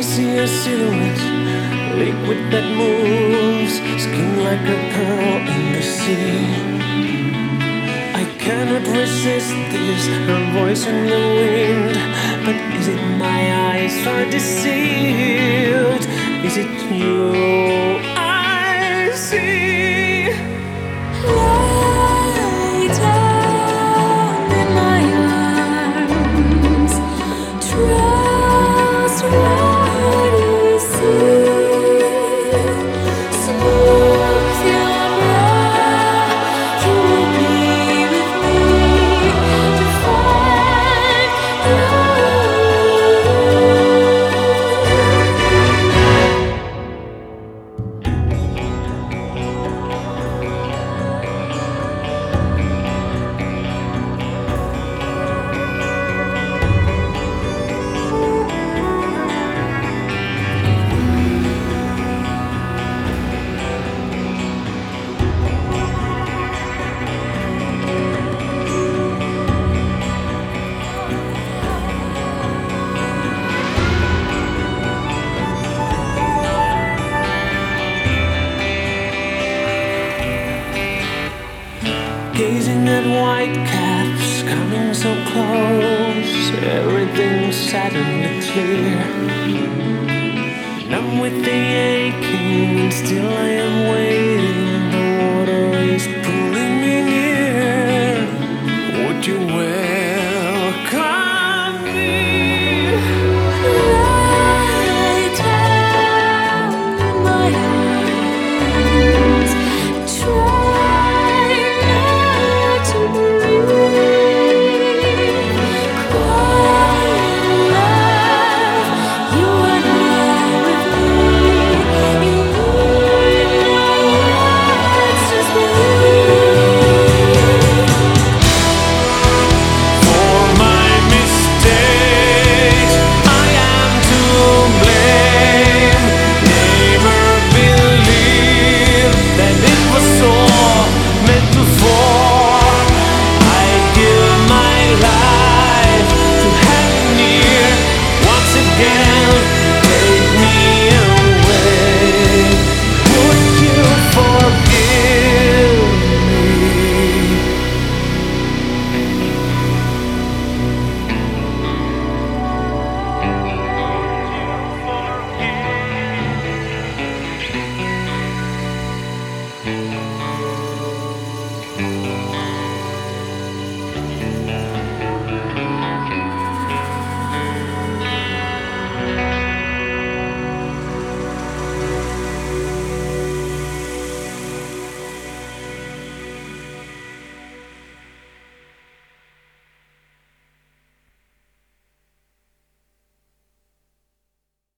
see a silhouette, liquid that moves, skin like a pearl in the sea. I cannot resist this, her voice in the wind. But is it my eyes are deceived? Is it you I see? Lie down in my arms. Trust what you see. Smooth your brow. You will be with me to find the Gazing at white caps coming so close, everything's suddenly clear. Numb with the aching, still I am waiting. The water is pulling me near. Would you wait?